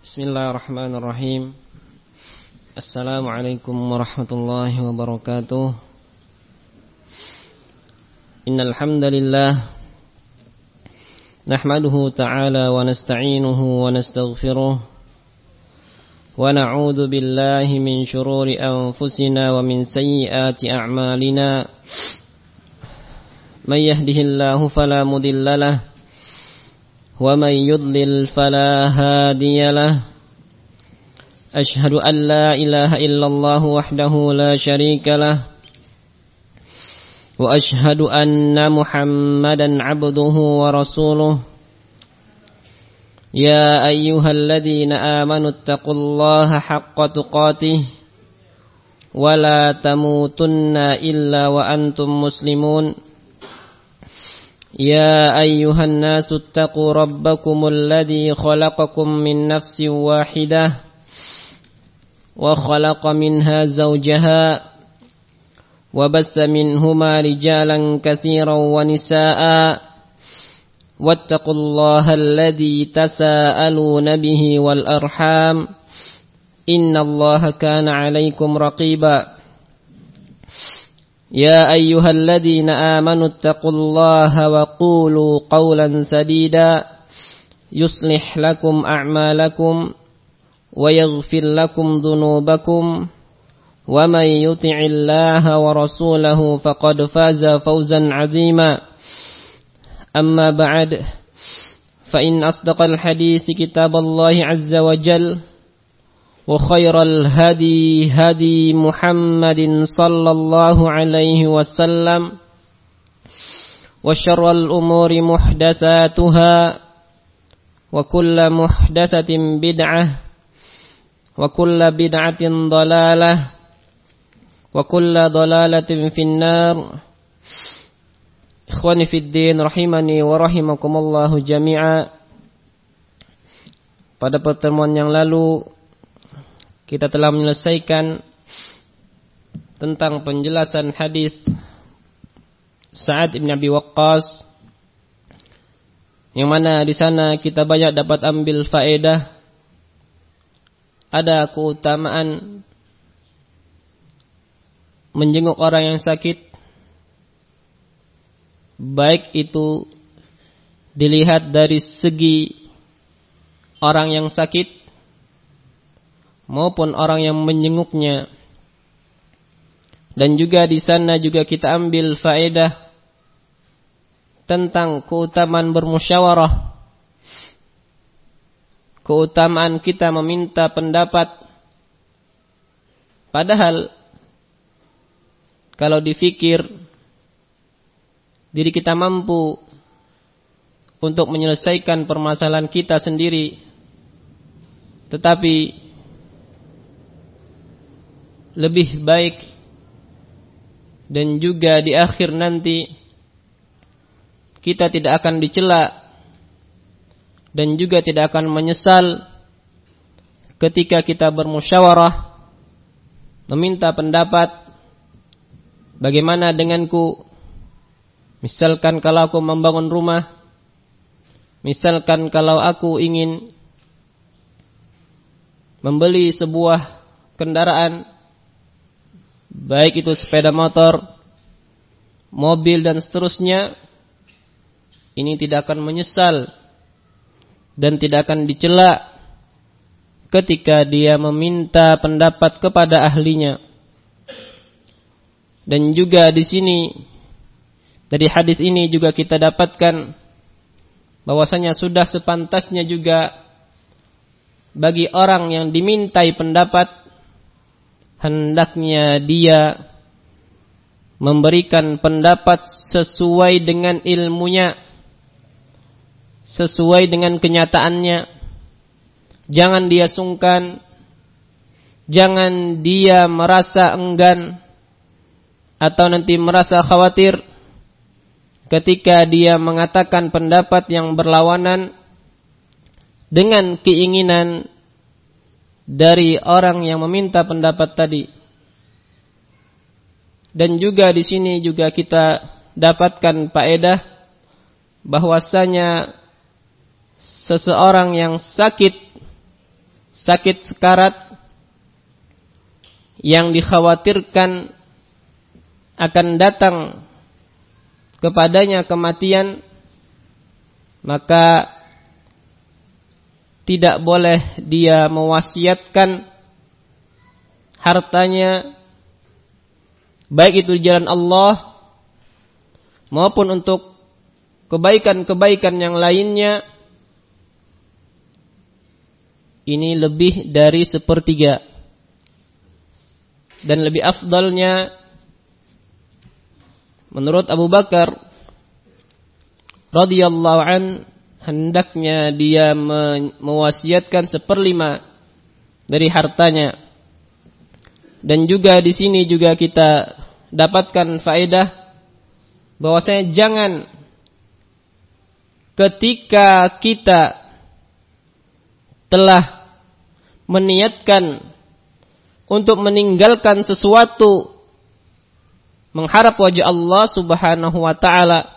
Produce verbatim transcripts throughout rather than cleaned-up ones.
Bismillahirrahmanirrahim. Assalamualaikum warahmatullahi wabarakatuh. Innal hamdalillah nahmaduhu ta'ala wa nasta'inuhu wa nastaghfiruh wa na'udzu billahi min shururi anfusina wa min sayyiati a'malina. May yahdihillahu fala mudilla lahu ومن يضلل فلا هادي له أشهد أن لا إله إلا الله وحده لا شريك له وأشهد أن محمدا عبده ورسوله يا أيها الذين آمنوا اتقوا الله حق تقاته ولا تموتن إلا وأنتم مسلمون يا أيها الناس اتقوا ربكم الذي خلقكم من نفس واحدة وخلق منها زوجها وبث منهما رجالا كثيرا ونساء واتقوا الله الذي تساءلون به والأرحام إن الله كان عليكم رقيبا يا أيها الذين آمنوا اتقوا الله وقولوا قولا سديدا يصلح لكم أعمالكم ويغفر لكم ذنوبكم ومن يطع الله ورسوله فقد فاز فوزا عظيما أما بعد فإن أصدق الحديث كتاب الله عز وجل وخير الهدي هدي محمد صلى الله عليه وسلم وشر الأمور محدثاتها وكل محدثة بدعة وكل بدعة ضلالة وكل ضلالة في النار. إخواني في الدين rahimani wa rahimakumullah jami'a. Pada pertemuan yang lalu kita telah menyelesaikan tentang penjelasan hadis Sa'ad bin Abi Waqqas, yang mana di sana kita banyak dapat ambil faedah. Ada keutamaan menjenguk orang yang sakit, baik itu dilihat dari segi orang yang sakit maupun orang yang menjenguknya. Dan juga di sana juga kita ambil faedah tentang keutamaan bermusyawarah, keutamaan kita meminta pendapat. Padahal kalau difikir diri kita mampu untuk menyelesaikan permasalahan kita sendiri, tetapi lebih baik dan juga di akhir nanti kita tidak akan dicela dan juga tidak akan menyesal ketika kita bermusyawarah meminta pendapat. Bagaimana denganku? Misalkan kalau aku membangun rumah, misalkan kalau aku ingin membeli sebuah kendaraan, baik itu sepeda motor, mobil dan seterusnya, ini tidak akan menyesal dan tidak akan dicela ketika dia meminta pendapat kepada ahlinya. Dan juga di sini dari hadis ini juga kita dapatkan bahwasanya sudah sepantasnya juga bagi orang yang dimintai pendapat, hendaknya dia memberikan pendapat sesuai dengan ilmunya, sesuai dengan kenyataannya. Jangan dia sungkan, jangan dia merasa enggan atau nanti merasa khawatir ketika dia mengatakan pendapat yang berlawanan dengan keinginan dari orang yang meminta pendapat tadi. Dan juga di sini juga kita dapatkan faedah bahwasanya seseorang yang sakit sakit sekarat yang dikhawatirkan akan datang kepadanya kematian, maka tidak boleh dia mewasiatkan hartanya, baik itu di jalan Allah maupun untuk kebaikan-kebaikan yang lainnya, ini lebih dari sepertiga. Dan lebih afdalnya menurut Abu Bakar radhiyallahu an, hendaknya dia mewasiatkan seperlima dari hartanya. Dan juga di sini juga kita dapatkan faedah bahwasanya jangan ketika kita telah meniatkan untuk meninggalkan sesuatu mengharap wajah Allah Subhanahu wa taala,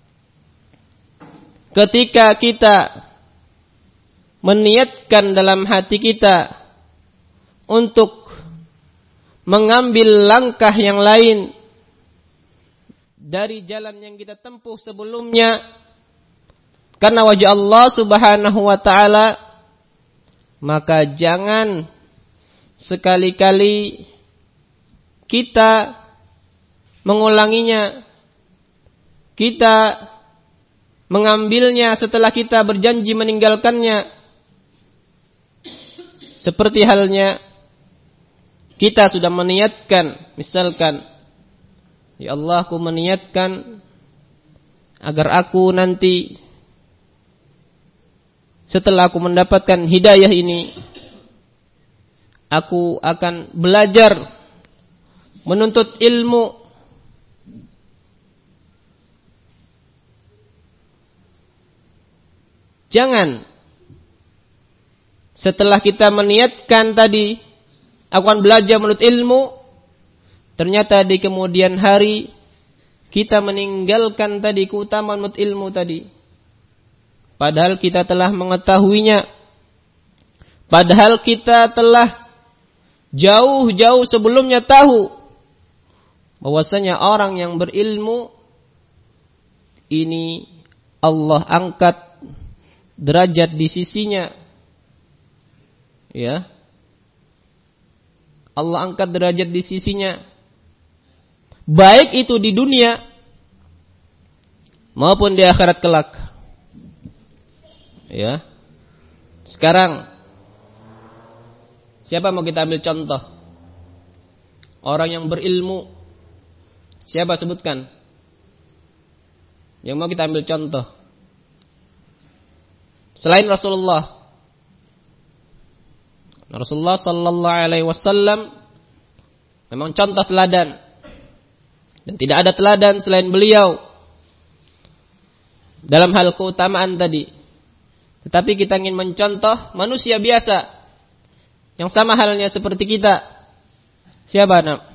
ketika kita meniatkan dalam hati kita untuk mengambil langkah yang lain dari jalan yang kita tempuh sebelumnya karena wajah Allah Subhanahu wa taala, maka jangan sekali-kali kita mengulanginya, kita mengambilnya setelah kita berjanji meninggalkannya. Seperti halnya kita sudah meniatkan, misalkan, ya Allah, aku meniatkan agar aku nanti setelah aku mendapatkan hidayah ini, aku akan belajar menuntut ilmu. Jangan setelah kita meniatkan tadi aku akan belajar menuntut ilmu, ternyata di kemudian hari kita meninggalkan tadi keutamaan menuntut ilmu tadi. Padahal kita telah mengetahuinya. Padahal kita telah jauh-jauh sebelumnya tahu bahwasanya orang yang berilmu ini Allah angkat derajat di sisinya. Ya. Allah angkat derajat di sisinya. Baik itu di dunia maupun di akhirat kelak. Ya. Sekarang siapa mau kita ambil contoh? Orang yang berilmu. Siapa sebutkan? Yang mau kita ambil contoh? Selain Rasulullah. Rasulullah sallallahu alaihi wasallam memang contoh teladan. Dan tidak ada teladan selain beliau dalam hal keutamaan tadi. Tetapi kita ingin mencontoh manusia biasa yang sama halnya seperti kita. Siapa nak?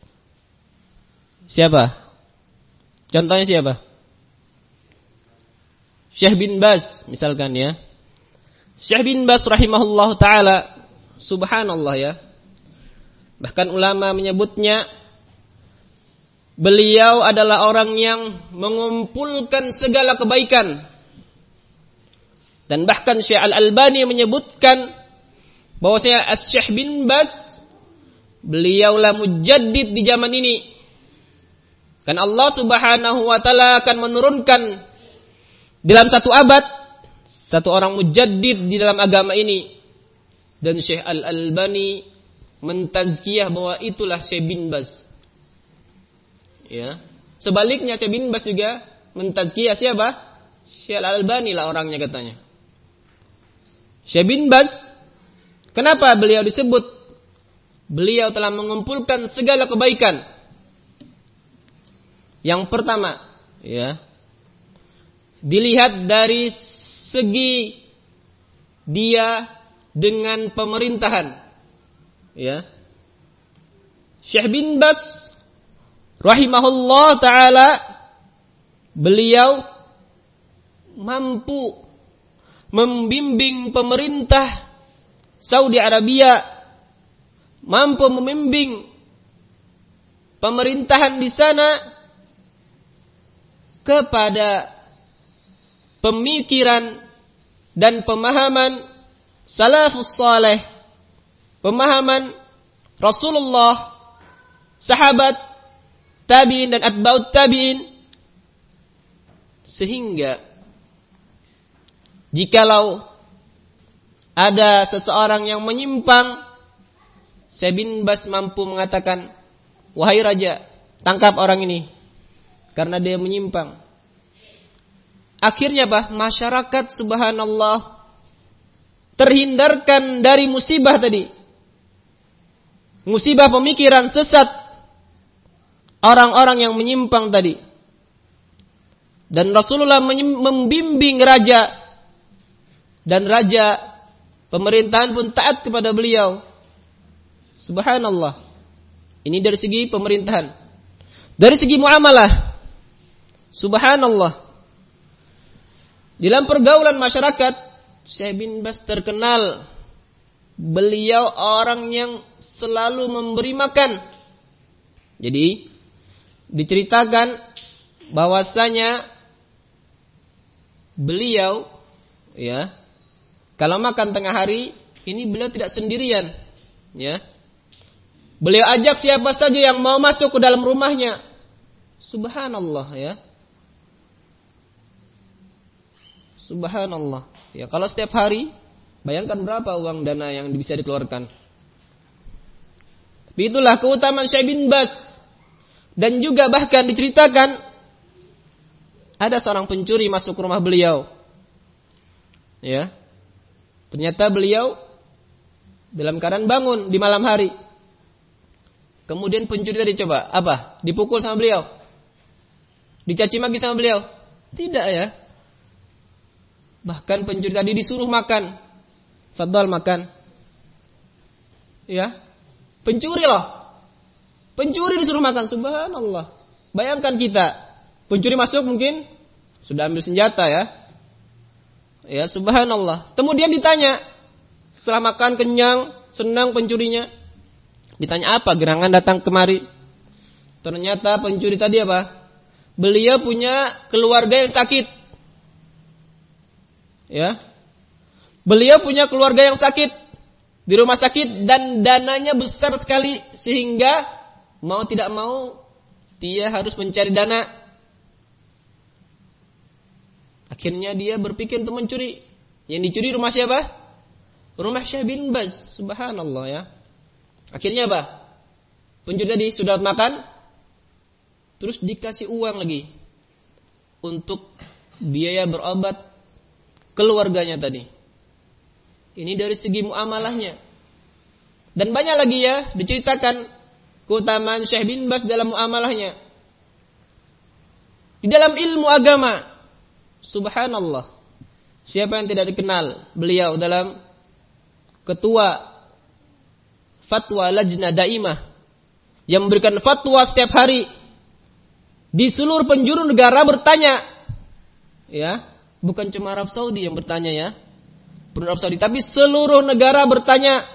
Siapa? Contohnya siapa? Syekh bin Baz misalkan ya. Syekh bin Baz rahimahullah ta'ala, subhanallah ya. Bahkan ulama menyebutnya beliau adalah orang yang mengumpulkan segala kebaikan. Dan bahkan Syekh Al-Albani menyebutkan bahwasanya Syekh bin Baz beliaulah mujaddid di zaman ini. Kan Allah Subhanahu wa taala akan menurunkan dalam satu abad satu orang mujaddid di dalam agama ini. Dan Syekh Al-Albani mentazkiyah bahwa itulah Syekh bin Baz. Ya. Sebaliknya Syekh bin Baz juga mentazkiyah siapa? Syekh Al-Albani lah orangnya katanya. Syekh bin Baz, kenapa beliau disebut? Beliau telah mengumpulkan segala kebaikan. Yang pertama, ya, dilihat dari segi dia dengan pemerintahan. Ya. Syekh bin Baz rahimahullah ta'ala, beliau mampu membimbing pemerintah Saudi Arabia mampu membimbing pemerintahan di sana kepada pemikiran dan pemahaman salafus saleh, pemahaman Rasulullah, sahabat, tabi'in dan atba'ut tabi'in, sehingga jikalau ada seseorang yang menyimpang, Syekh bin Baz mampu mengatakan, wahai raja, tangkap orang ini karena dia menyimpang. Akhirnya bah, masyarakat subhanallah terhindarkan dari musibah tadi. Musibah pemikiran sesat orang-orang yang menyimpang tadi. Dan Rasulullah membimbing raja, dan raja pemerintahan pun taat kepada beliau. Subhanallah. Ini dari segi pemerintahan. Dari segi muamalah, subhanallah, dalam pergaulan masyarakat, Syekh bin Baz terkenal beliau orang yang selalu memberi makan. Jadi diceritakan bahwasanya beliau, ya, kalau makan tengah hari ini beliau tidak sendirian, ya. Beliau ajak siapa saja yang mau masuk ke dalam rumahnya. Subhanallah, ya. Subhanallah. Ya, kalau setiap hari, bayangkan berapa uang dana yang bisa dikeluarkan. Tapi itulah keutamaan Syekh bin Baz. Dan juga bahkan diceritakan ada seorang pencuri masuk ke rumah beliau. Ya. Ternyata beliau dalam keadaan bangun di malam hari. Kemudian pencuri tadi coba, apa? Dipukul sama beliau? Dicaci maki sama beliau? Tidak, ya. Bahkan pencuri tadi disuruh makan. Fadhal makan. Ya. Pencuri loh. Pencuri disuruh makan. Subhanallah. Bayangkan kita. Pencuri masuk mungkin sudah ambil senjata, ya. Ya, subhanallah. Kemudian ditanya. Setelah makan kenyang, senang pencurinya. Ditanya apa gerangan datang kemari. Ternyata pencuri tadi apa? Beliau punya keluarga yang sakit. Ya. Beliau punya keluarga yang sakit di rumah sakit dan dananya besar sekali sehingga mau tidak mau dia harus mencari dana. Akhirnya dia berpikir untuk mencuri. Yang dicuri rumah siapa? Rumah Syekh bin Baz. Subhanallah, ya. Akhirnya apa? Pencuri tadi sudah makan, terus dikasih uang lagi untuk biaya berobat keluarganya tadi. Ini dari segi muamalahnya. Dan banyak lagi, ya, diceritakan keutamaan Syekh bin Baz dalam muamalahnya. Di dalam ilmu agama, subhanallah, siapa yang tidak dikenal beliau dalam ketua fatwa lajnah daimah yang memberikan fatwa setiap hari di seluruh penjuru negara bertanya, ya, bukan cuma Arab Saudi yang bertanya, ya, bukan Arab Saudi, tapi seluruh negara bertanya,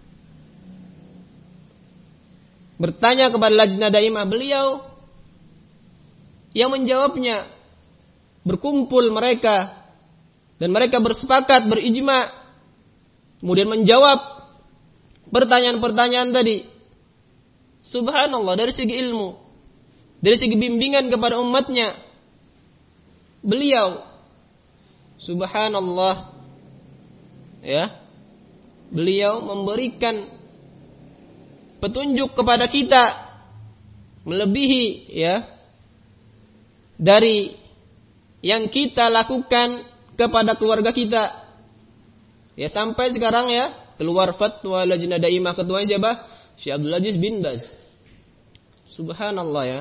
bertanya kepada lajnah daimah. Beliau yang menjawabnya. Berkumpul mereka dan mereka bersepakat berijma, kemudian menjawab pertanyaan-pertanyaan tadi. Subhanallah, dari segi ilmu, dari segi bimbingan kepada umatnya, beliau, subhanallah, ya, beliau memberikan petunjuk kepada kita melebihi, ya, dari yang kita lakukan kepada keluarga kita. Ya, sampai sekarang, ya, keluar fatwa lajnah daimah, ketuanya siapa? Syekh Abdul Aziz bin Baz. Subhanallah, ya.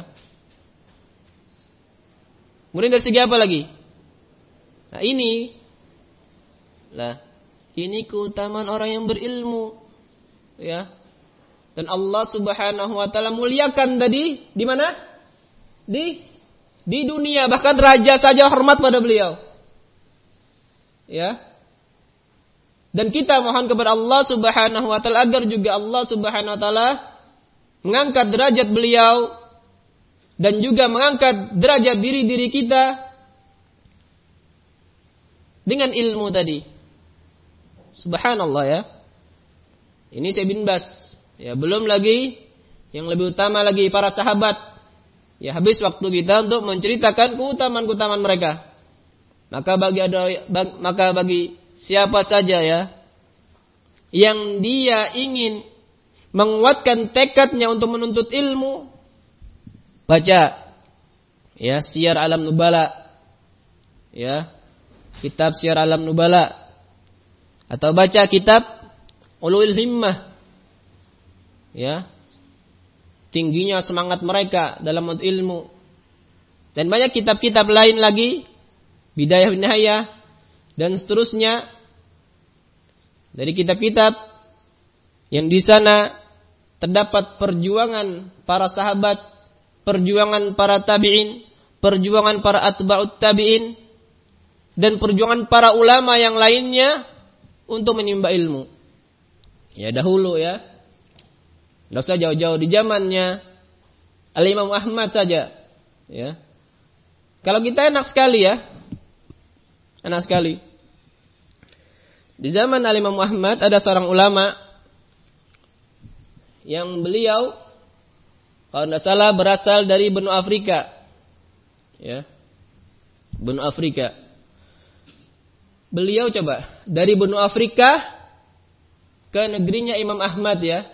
Kemudian dari segi apa lagi? Nah, ini lah, ini keutamaan orang yang berilmu, ya. Dan Allah Subhanahu wa taala muliakan tadi di mana? Di Di dunia, bahkan raja saja hormat pada beliau. Ya. Dan kita mohon kepada Allah Subhanahu wa taala agar juga Allah Subhanahu wa taala mengangkat derajat beliau dan juga mengangkat derajat diri-diri kita dengan ilmu tadi. Subhanallah ya. Ini Syekh bin Baz. Ya, belum lagi yang lebih utama lagi para sahabat. Ya, habis waktu kita untuk menceritakan keutamaan-keutamaan mereka. Maka bagi ada bag, maka bagi siapa saja ya yang dia ingin menguatkan tekadnya untuk menuntut ilmu, baca ya Syiar Alam Nubala. Ya, kitab Syiar Alam Nubala atau baca kitab Ulul Himmah. Ya. Tingginya semangat mereka dalam menuntut ilmu. Dan banyak kitab-kitab lain lagi, Bidayah wa Nihayah dan seterusnya. Dari kitab-kitab yang di sana terdapat perjuangan para sahabat, perjuangan para tabi'in, perjuangan para atba'ut tabi'in, dan perjuangan para ulama yang lainnya untuk menimba ilmu. Ya dahulu ya, tidak usah jauh-jauh di zamannya Al-Imam Ahmad saja. Ya, kalau kita enak sekali ya, enak sekali. Di zaman Al-Imam Ahmad ada seorang ulama yang beliau kalau tidak salah berasal dari benua Afrika. Ya, benua Afrika. Beliau coba dari benua Afrika ke negerinya Imam Ahmad ya.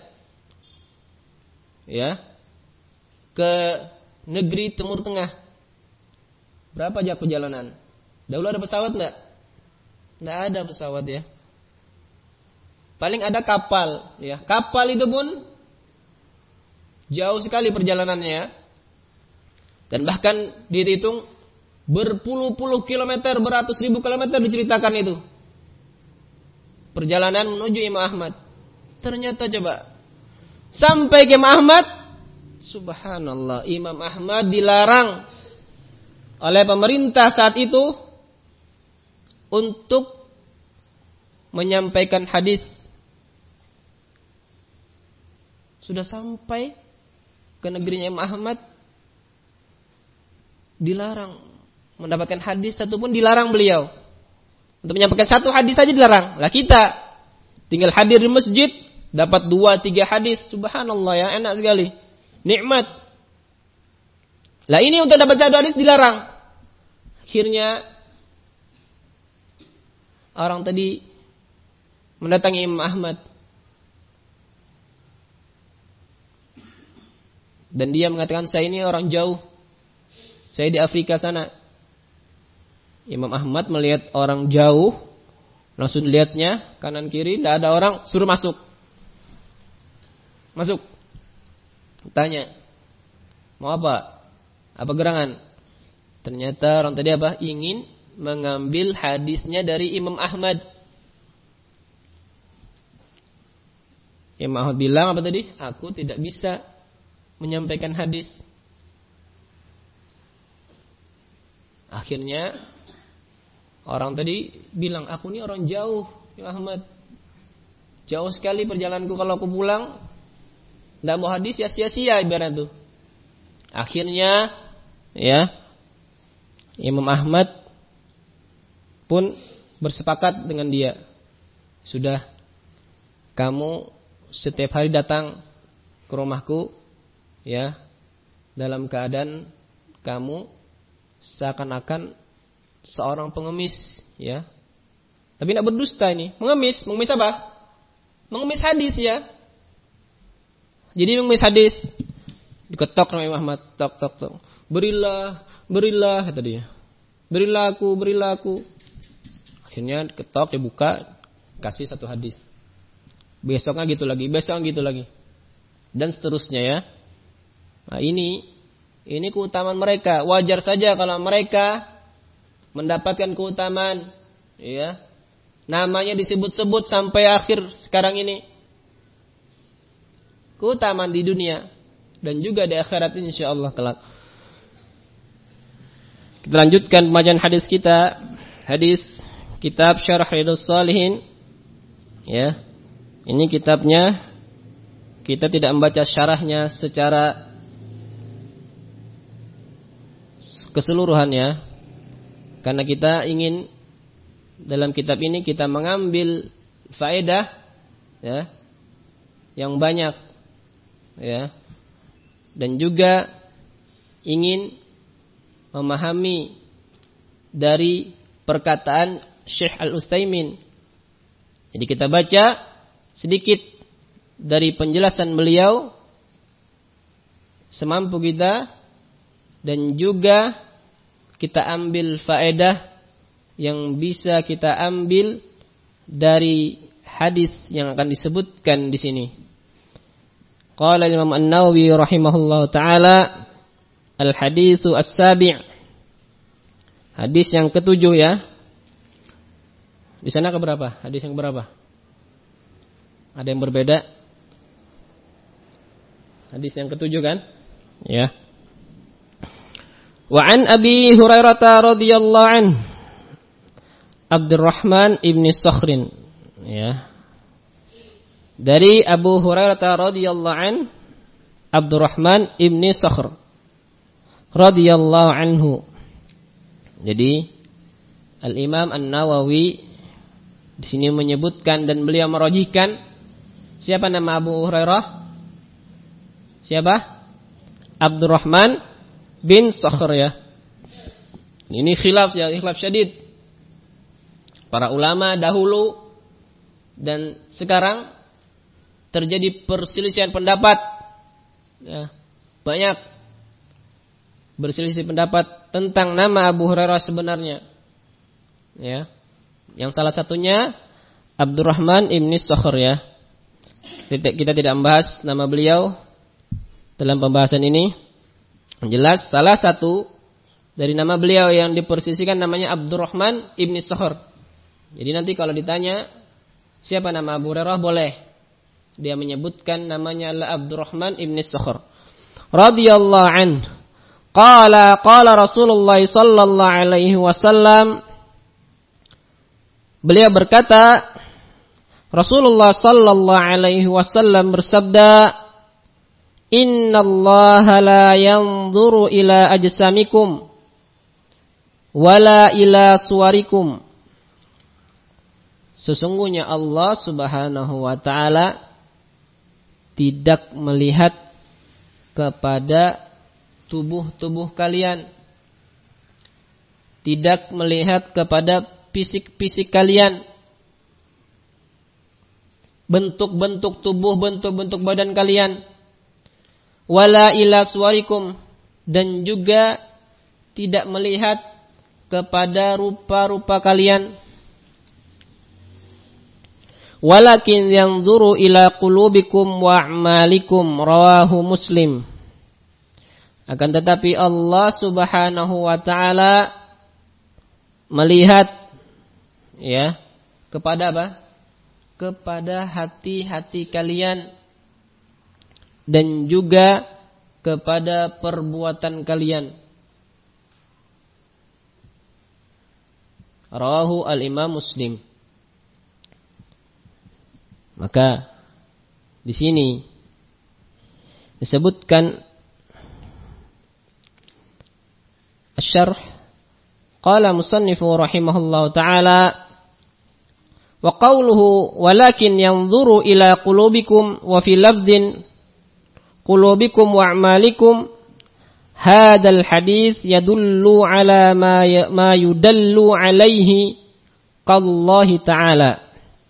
Ya. Ke negeri Timur Tengah. Berapa jam perjalanan? Dahulu ada pesawat enggak? Enggak ada pesawat ya. Paling ada kapal ya. Kapal itu pun jauh sekali perjalanannya. Dan bahkan dihitung berpuluh-puluh kilometer, beratus ribu kilometer diceritakan itu. Perjalanan menuju Imam Ahmad. Ternyata coba sampai ke Imam Ahmad, subhanallah, Imam Ahmad dilarang oleh pemerintah saat itu untuk menyampaikan hadis. Sudah sampai ke negerinya Imam Ahmad, dilarang mendapatkan hadis satu pun, dilarang beliau. Untuk menyampaikan satu hadis saja dilarang. Lah kita tinggal hadir di masjid, dapat dua tiga hadis, subhanallah ya, enak sekali, nikmat. Lah ini untuk dapat satu hadis dilarang. Akhirnya orang tadi mendatangi Imam Ahmad dan dia mengatakan, saya ini orang jauh, saya di Afrika sana. Imam Ahmad melihat orang jauh, langsung lihatnya kanan kiri tidak ada orang, suruh masuk. Masuk. Tanya, mau apa? Apa gerangan? Ternyata orang tadi apa? Ingin mengambil hadisnya dari Imam Ahmad. Imam Ahmad bilang apa tadi? Aku tidak bisa menyampaikan hadis. Akhirnya orang tadi bilang, aku ini orang jauh, Imam Ahmad. Jauh sekali perjalananku, kalau aku pulang tidak mau hadis ya sia-sia ibarat itu. Akhirnya ya Imam Ahmad pun bersepakat dengan dia. Sudah, kamu setiap hari datang ke rumahku ya, dalam keadaan kamu seakan-akan seorang pengemis ya. Tapi tidak berdusta ini. Mengemis, mengemis apa? Mengemis hadis ya. Jadi mengemis hadis, diketok sama Imam Ahmad, tok tok tok. Berilah, berilah kata dia. Berilah aku, berilah aku. Akhirnya ketok, dibuka, kasih satu hadis. Besoknya gitu lagi, besoknya gitu lagi. Dan seterusnya ya. Nah ini ini keutamaan mereka. Wajar saja kalau mereka mendapatkan keutamaan ya. Namanya disebut-sebut sampai akhir sekarang ini. Keutamaan di dunia dan juga di akhirat insyaallah kelak. Kita lanjutkan pembacaan hadis kita. Hadis kitab Syarah Riyadhus Shalihin Ya. Ini kitabnya, kita tidak membaca syarahnya secara keseluruhan ya. Karena kita ingin dalam kitab ini kita mengambil faedah ya yang banyak ya. Dan juga ingin memahami dari perkataan Syekh Al-Utsaimin. Jadi kita baca sedikit dari penjelasan beliau semampu kita, dan juga kita ambil faedah yang bisa kita ambil dari hadis yang akan disebutkan di sini. Qala Imam An-Nawawi rahimahullahu taala, al-haditsu as-sabi'. Hadis yang ketujuh ya. Di sana keberapa? Hadis yang berapa? Ada yang berbeda? Hadis yang ketujuh kan? Ya. Wa an Abi Hurairah radhiyallahu anhu, Abdurrahman ibn Sakhrin, ya. Dari Abu Hurairah radhiyallahu anhu, Abdurrahman ibn Sakhr radhiyallahu anhu. Jadi Al-Imam An-Nawawi di sini menyebutkan dan beliau merajihkan siapa nama Abu Hurairah? Siapa? Abdurrahman bin Sakhr ya. Ini khilaf ya, khilaf syadid. Para ulama dahulu dan sekarang terjadi perselisihan pendapat. Ya, banyak berselisih pendapat tentang nama Abu Hurairah sebenarnya. Ya. Yang salah satunya Abdurrahman ibn Sakhr ya. Kita tidak membahas nama beliau dalam pembahasan ini. Jelas salah satu dari nama beliau yang dipersisikan namanya Abdurrahman ibn Sakhr. Jadi nanti kalau ditanya siapa nama Abu Hurairah, boleh dia menyebutkan namanya adalah Abdurrahman ibn Sakhr radhiyallahu anhu. Qala qala Rasulullah sallallahu alaihi wasallam, beliau berkata, Rasulullah sallallahu alaihi wasallam bersabda, Innallaha la yanzuru ila ajsamikum wala ila suwarikum. Sesungguhnya Allah Subhanahu wa taala tidak melihat kepada tubuh-tubuh kalian, tidak melihat kepada fisik-fisik kalian, bentuk-bentuk tubuh, bentuk-bentuk badan kalian, wala ila suwarikum, dan juga tidak melihat kepada rupa-rupa kalian. Walakin yanzuru ila qulubikum wa a'malikum, rawahu Muslim. Akan tetapi Allah Subhanahu wa taala melihat ya kepada apa? Kepada hati-hati kalian dan juga kepada perbuatan kalian. Rawahu al-Imam Muslim. Maka di sini disebutkan asy-syarh, qala musannifu rahimahullahu taala, wa qawluhu walakin yanzuru ila qulubikum, wa fi lafdhin qulubikum wa a'malikum, hadzal hadits yadullu ala ma ma yudallu alaihi qallahi ta'ala.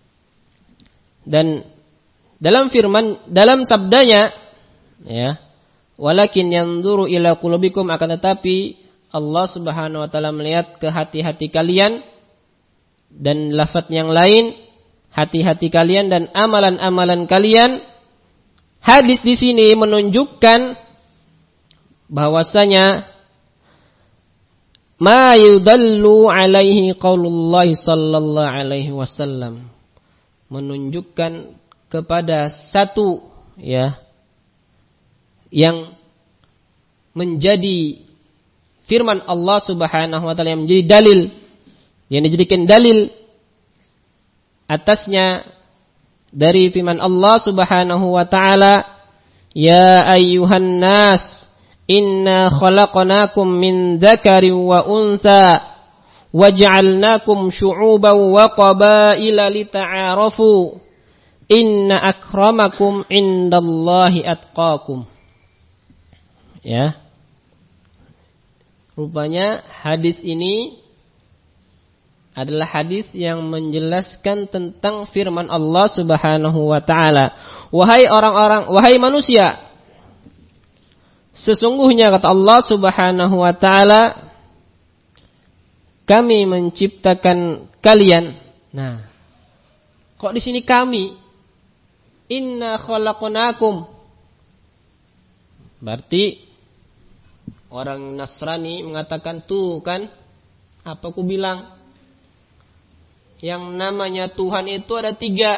Dan dalam firman, dalam sabdanya ya, walakin yanzuru ila qulubikum, akan tetapi Allah Subhanahu wa taala melihat ke hati-hati kalian, dan lafaz yang lain hati-hati kalian dan amalan-amalan kalian. Hadis di sini menunjukkan bahwasanya ma yudallu alaihi qaulullah sallallahu alaihi wasallam, menunjukkan kepada satu ya yang menjadi firman Allah Subhanahu wa taala, yang menjadi dalil, yang dijadikan dalil atasnya dari firman Allah Subhanahu wa taala, "Ya ayyuhan nas, inna khalaqnakum min dzakarin wa untha waj'alnakum syu'uban wa qabaila lita'arafu. Inna akramakum indallahi atqakum." Ya. Rupanya hadis ini adalah hadis yang menjelaskan tentang firman Allah Subhanahu wa taala. Wahai orang-orang, wahai manusia, sesungguhnya kata Allah Subhanahu wa taala, kami menciptakan kalian. Nah, kok di sini kami? Inna khalaqnakum. Berarti orang Nasrani mengatakan, tuh kan, apa ku bilang? Yang namanya Tuhan itu ada tiga.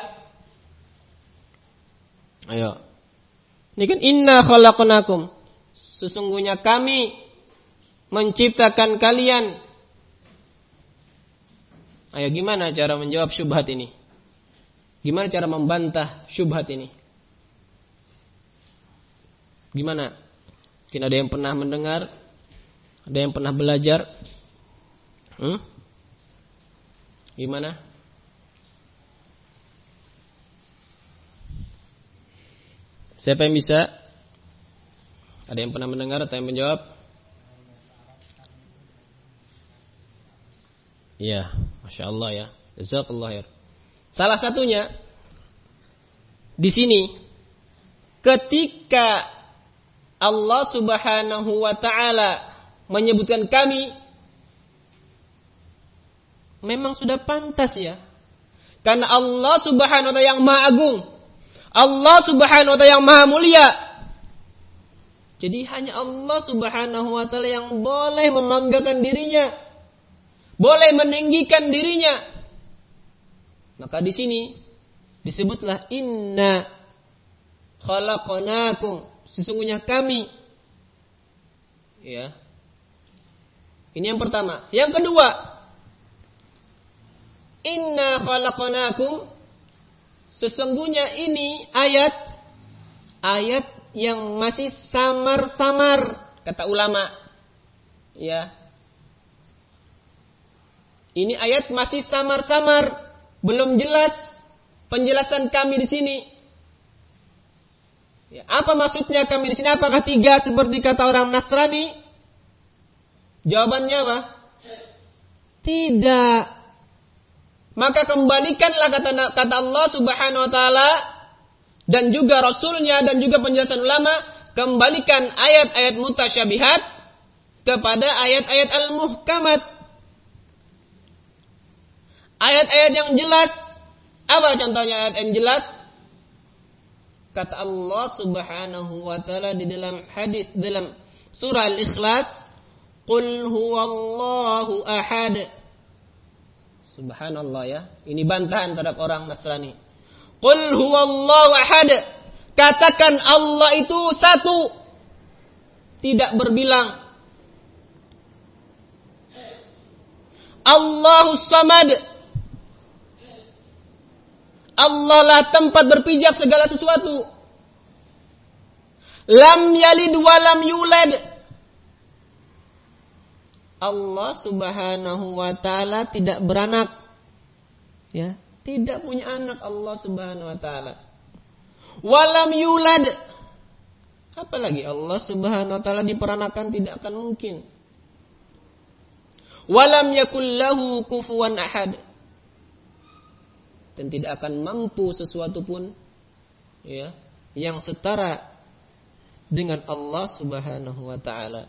Ayo. Ini kan inna khalaqnakum. Sesungguhnya kami menciptakan kalian. Ayo, gimana cara menjawab syubhat ini? Gimana cara membantah syubhat ini? Gimana? Mungkin ada yang pernah mendengar, ada yang pernah belajar. Hmm? Gimana? Siapa yang bisa? Ada yang pernah mendengar atau yang menjawab? Iya, Masya Allah ya. Jazakallah khair. Salah satunya di sini, ketika Allah Subhanahu wa taala menyebutkan kami, memang sudah pantas ya. Karena Allah Subhanahu wa taala yang Maha Agung, Allah Subhanahu wa taala yang Maha Mulia. Jadi hanya Allah Subhanahu wa taala yang boleh membanggakan dirinya, boleh meninggikan dirinya. Maka di sini disebutlah inna khalaqnakum, sesungguhnya kami. Ya. Ini yang pertama. Yang kedua, inna khalaqnakum, sesungguhnya ini ayat ayat yang masih samar-samar, kata ulama. Ya. Ini ayat masih samar-samar, belum jelas penjelasan kami di sini. Ya, apa maksudnya kami di sini? Apakah tiga seperti kata orang Nasrani? Jawabannya apa? Tidak. Maka kembalikanlah kata kata Allah Subhanahu wa taala dan juga Rasulnya dan juga penjelasan ulama, kembalikan ayat-ayat mutasyabihat kepada ayat-ayat al-muhkamat. Ayat-ayat yang jelas. Apa contohnya ayat yang jelas? Kata Allah Subhanahu wa taala di dalam hadis dalam surah Al-Ikhlas, "Qul huwallahu ahad." Subhanallah ya. Ini bantahan terhadap orang Nasrani. "Qul huwallahu ahad." Katakan Allah itu satu, tidak berbilang. Allahus samad. Allah lah tempat berpijak segala sesuatu. Lam yalid wa lam yulad. Allah Subhanahu wa taala tidak beranak. Ya, tidak punya anak Allah Subhanahu wa taala. Wa lam yulad. Apalagi Allah Subhanahu wa taala diperanakan tidak akan mungkin. Wa lam yakul lahu kufuwan ahad. Dan tidak akan mampu sesuatu pun ya yang setara dengan Allah Subhanahu wa taala.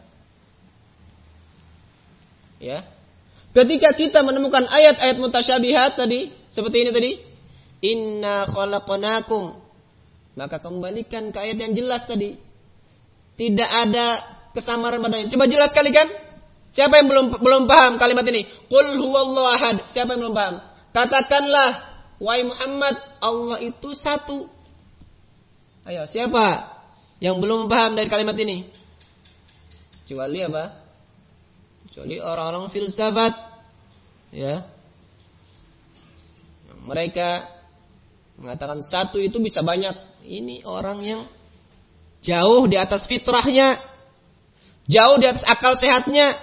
Ya. Ketika kita menemukan ayat-ayat mutasyabihat tadi, seperti ini tadi, inna khalaqnakum, maka kembalikan ke ayat yang jelas tadi. Tidak ada kesamaran padanya. Coba jelas sekali kan? Siapa yang belum belum paham kalimat ini? Qul huwallahu ahad. Siapa yang belum paham? Katakanlah, wahai Muhammad, Allah itu satu. Ayo, siapa yang belum paham dari kalimat ini? Kecuali apa? Kecuali orang-orang filsafat. Ya. Mereka Mengatakan satu itu bisa banyak. Ini orang yang jauh di atas fitrahnya, jauh di atas akal sehatnya.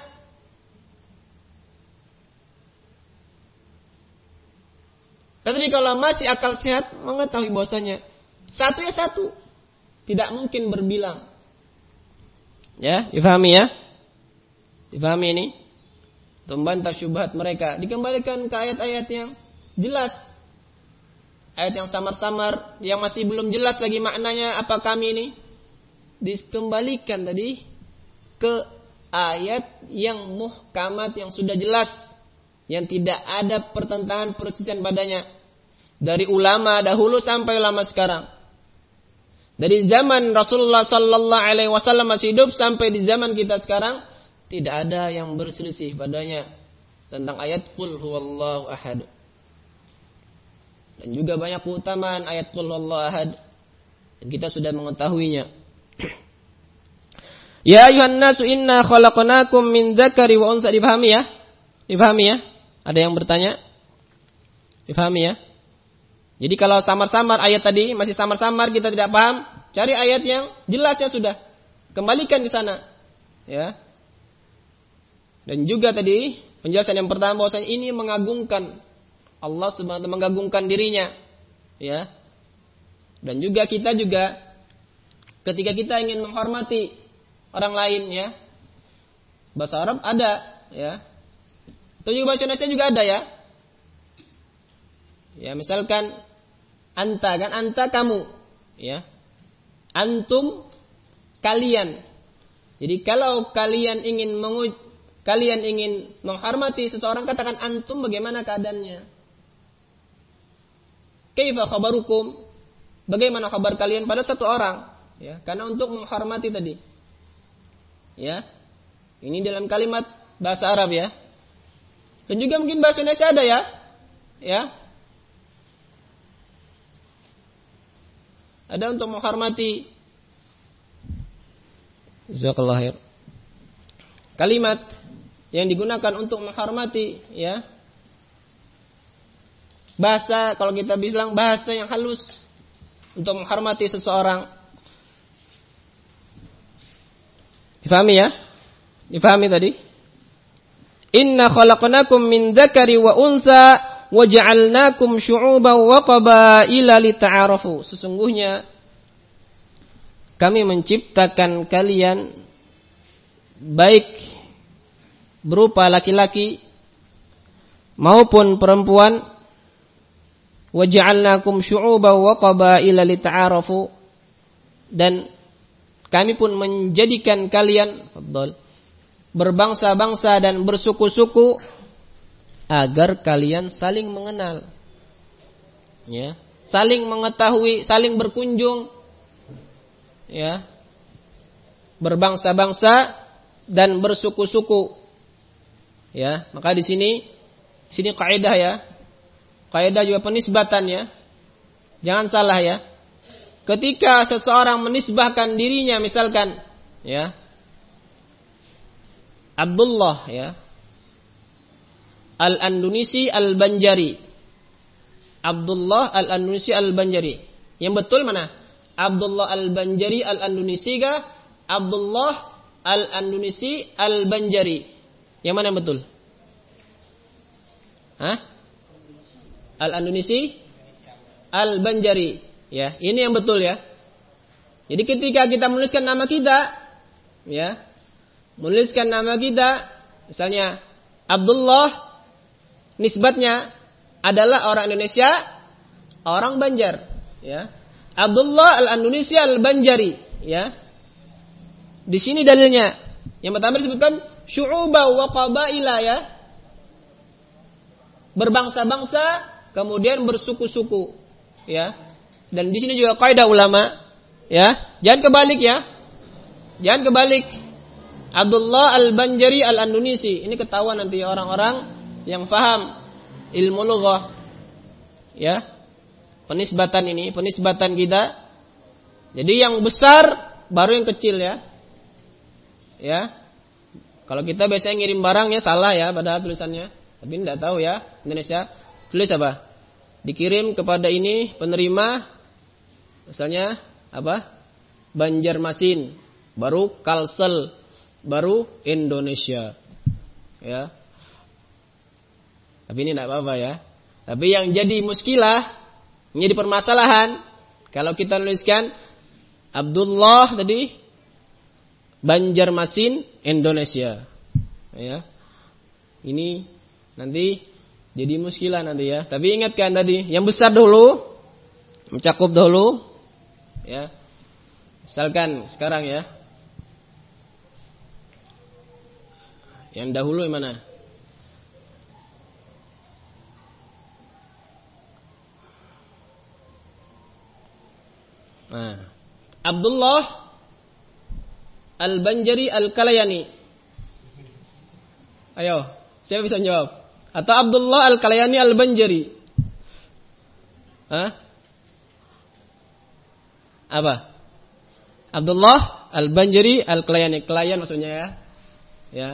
Tetapi kalau masih akal sehat, mengetahui bahwasanya satu ya satu, tidak mungkin berbilang. Ya, difahami ya? Difahami ini? Untuk membantah syubhat mereka, dikembalikan ke ayat-ayat yang jelas. Ayat yang samar-samar, yang masih belum jelas lagi maknanya apa kami ini, dikembalikan tadi ke ayat yang muhkamat, yang sudah jelas, yang tidak ada pertentangan persisian padanya. Dari ulama dahulu sampai ulama sekarang. Dari zaman Rasulullah sallallahu alaihi wasallam masih hidup sampai di zaman kita sekarang, tidak ada yang berselisih padanya tentang ayat qul huwallahu ahad. Dan juga banyak keutamaan ayat qul huwallahu ahad, dan kita sudah mengetahuinya. Ya ayuhan nasu inna khalaqnakum min dzakari wa untha. Dipahami ya? Dipahami ya? Ada yang bertanya? Dipahami ya? Jadi kalau samar-samar ayat tadi, masih samar-samar kita tidak paham, cari ayat yang jelasnya sudah. Kembalikan ke sana. Ya. Dan juga tadi penjelasan yang pertama bahwasanya ini mengagungkan Allah Subhanahu wa taala, mengagungkan dirinya. Ya. Dan juga kita juga ketika kita ingin menghormati orang lain, ya. Bahasa Arab ada, ya. Atau juga bahasa Indonesia juga ada, ya. Ya, misalkan anta, kan anta kamu, ya. Antum kalian. Jadi kalau kalian ingin menguj kalian ingin menghormati seseorang, katakan antum, bagaimana keadaannya? Kaifa khabarukum? Bagaimana kabar kalian pada satu orang? Ya, karena untuk menghormati tadi. Ya. Ini dalam kalimat bahasa Arab, ya. Dan juga mungkin bahasa Indonesia ada, ya. Ya. Ada untuk menghormati. Jazakallahu khair. Kalimat yang digunakan untuk menghormati, ya. Bahasa, kalau kita bilang bahasa yang halus untuk menghormati seseorang. Difahami ya? Difahami tadi? Inna khalaqnakum min dzakari wa untha wa ja'alnakum syu'uban wa qabaila lita'arafu. Sesungguhnya kami menciptakan kalian baik berupa laki-laki maupun perempuan, wa ja'alnakum syu'uban wa qabaila lita'arafu, dan kami pun menjadikan kalian berbangsa-bangsa dan bersuku-suku agar kalian saling mengenal, ya, saling mengetahui, saling berkunjung, ya, berbangsa-bangsa dan bersuku-suku, ya. Maka di sini, sini kaidah, ya, kaidah juga penisbatan, ya. Jangan salah, ya. Ketika seseorang menisbahkan dirinya, misalkan, ya, Abdullah, ya, Al-Andunisi Al-Banjari. Abdullah Al-Andunisi Al-Banjari. Yang betul mana? Abdullah Al-Banjari Al-Andunisi kah? Abdullah Al-Andunisi Al-Banjari. Yang mana yang betul? Hah? Al-Andunisi Al-Banjari. Ya, ini yang betul, ya. Jadi ketika kita menuliskan nama kita, ya, menuliskan nama kita, misalnya Abdullah, nisbatnya adalah orang Indonesia, orang Banjar, ya. Abdullah Al-Andunisi Al-Banjari, ya. Di sini dalilnya. Yang pertama disebutkan syu'uba wa qabaila, ya. Berbangsa-bangsa, kemudian bersuku-suku, ya. Dan di sini juga kaidah ulama, ya. Jangan kebalik, ya. Jangan kebalik. Abdullah Al-Banjari Al-Andunisi. Ini ketahuan nanti orang-orang yang faham ilmu lughah, ya. Penisbatan ini, penisbatan kita. Jadi yang besar baru yang kecil, ya. Ya. Kalau kita biasanya ngirim barangnya salah, ya, padahal tulisannya. Tapi tidak tahu, ya, Indonesia tulis apa? dikirim kepada ini penerima, misalnya apa? Banjarmasin, baru Kalsel, baru Indonesia. Ya. Tapi ini tidak apa-apa ya. Tapi yang jadi muskilah, menjadi permasalahan, kalau kita tuliskan Abdullah tadi Banjarmasin, Indonesia. Ya. Ini nanti jadi muskilah nanti ya. Tapi ingatkan tadi, yang besar dulu, mencakup dulu. Ya. Misalkan sekarang ya. Yang dahulu yang mana? Nah, Abdullah Al-Banjari Al-Kalayani. Ayo, siapa bisa jawab? Atau Abdullah Al-Kalayani Al-Banjari? Hah? Apa? Abdullah Al-Banjari Al-Kalayani. Kelayan maksudnya ya. Ya.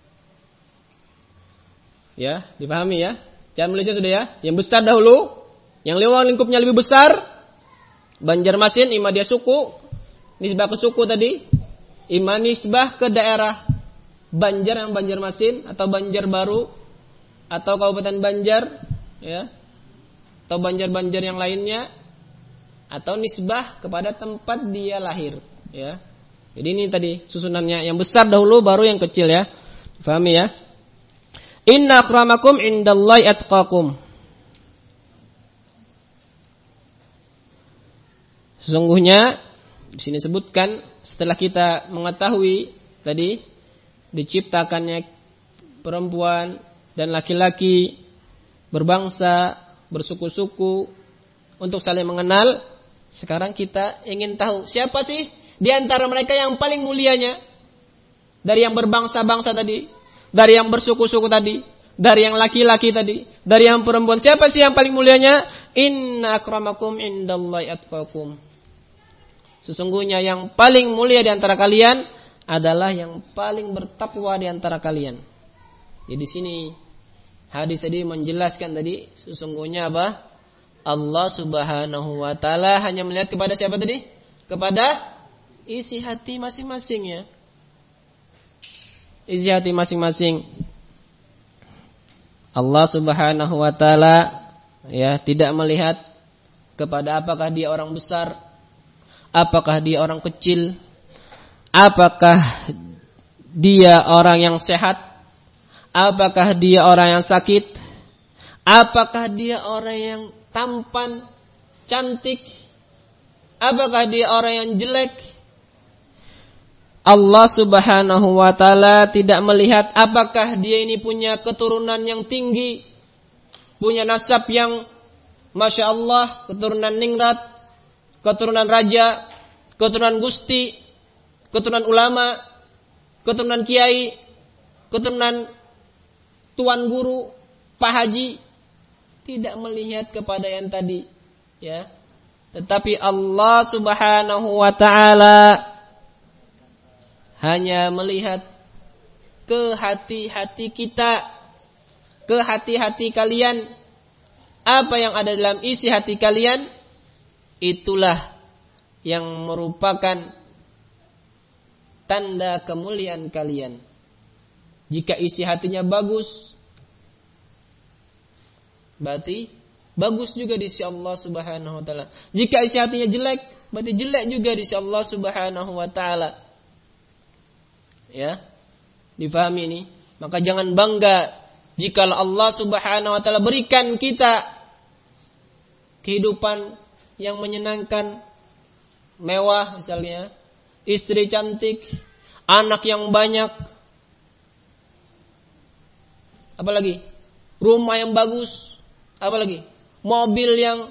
Ya, dipahami ya? Jangan menulisnya sudah ya. Yang besar dahulu, yang luang lingkupnya lebih besar. Banjarmasin, ima dia suku, nisbah ke suku tadi. Ima nisbah ke daerah Banjar yang Banjarmasin atau Banjar Baru atau Kabupaten Banjar, ya, atau Banjar-Banjar yang lainnya, atau nisbah kepada tempat dia lahir, ya. Jadi ini tadi susunannya, yang besar dahulu baru yang kecil ya. Pahami ya? Inna akramakum indallahi atqakum. Sesungguhnya di sini sebutkan setelah kita mengetahui tadi diciptakannya perempuan dan laki-laki berbangsa, bersuku-suku untuk saling mengenal, sekarang kita ingin tahu siapa sih di antara mereka yang paling mulianya dari yang berbangsa-bangsa tadi, dari yang bersuku-suku tadi, dari yang laki-laki tadi, dari yang perempuan. Siapa sih yang paling mulianya? Inna akramakum indallahi atqakum. Sesungguhnya yang paling mulia di antara kalian adalah yang paling bertakwa di antara kalian. Jadi di sini hadis tadi menjelaskan tadi sesungguhnya apa? Allah Subhanahu wa taala hanya melihat kepada siapa tadi? Kepada isi hati masing-masing ya. Isi hati masing-masing. Allah Subhanahu wa taala ya tidak melihat kepada apakah dia orang besar, apakah dia orang kecil, apakah dia orang yang sehat, apakah dia orang yang sakit, apakah dia orang yang tampan, cantik, apakah dia orang yang jelek. Allah Subhanahu wa taala tidak melihat apakah dia ini punya keturunan yang tinggi, punya nasab yang Masya Allah, keturunan ningrat, keturunan raja, keturunan gusti, keturunan ulama, keturunan kiai, keturunan tuan guru, pak haji. Tidak melihat kepada yang tadi, ya. Tetapi Allah Subhanahu wa taala hanya melihat ke hati-hati kita, ke hati-hati kalian. Apa yang ada dalam isi hati kalian, itulah yang merupakan tanda kemuliaan kalian. Jika isi hatinya bagus, berarti bagus juga di sisi Allah Subhanahu wa taala. Jika isi hatinya jelek, berarti jelek juga di sisi Allah Subhanahu wa taala. Ya. Difahami ini? Maka jangan bangga jika Allah Subhanahu wa taala berikan kita kehidupan yang menyenangkan, mewah misalnya, istri cantik, anak yang banyak, apalagi rumah yang bagus, apalagi mobil yang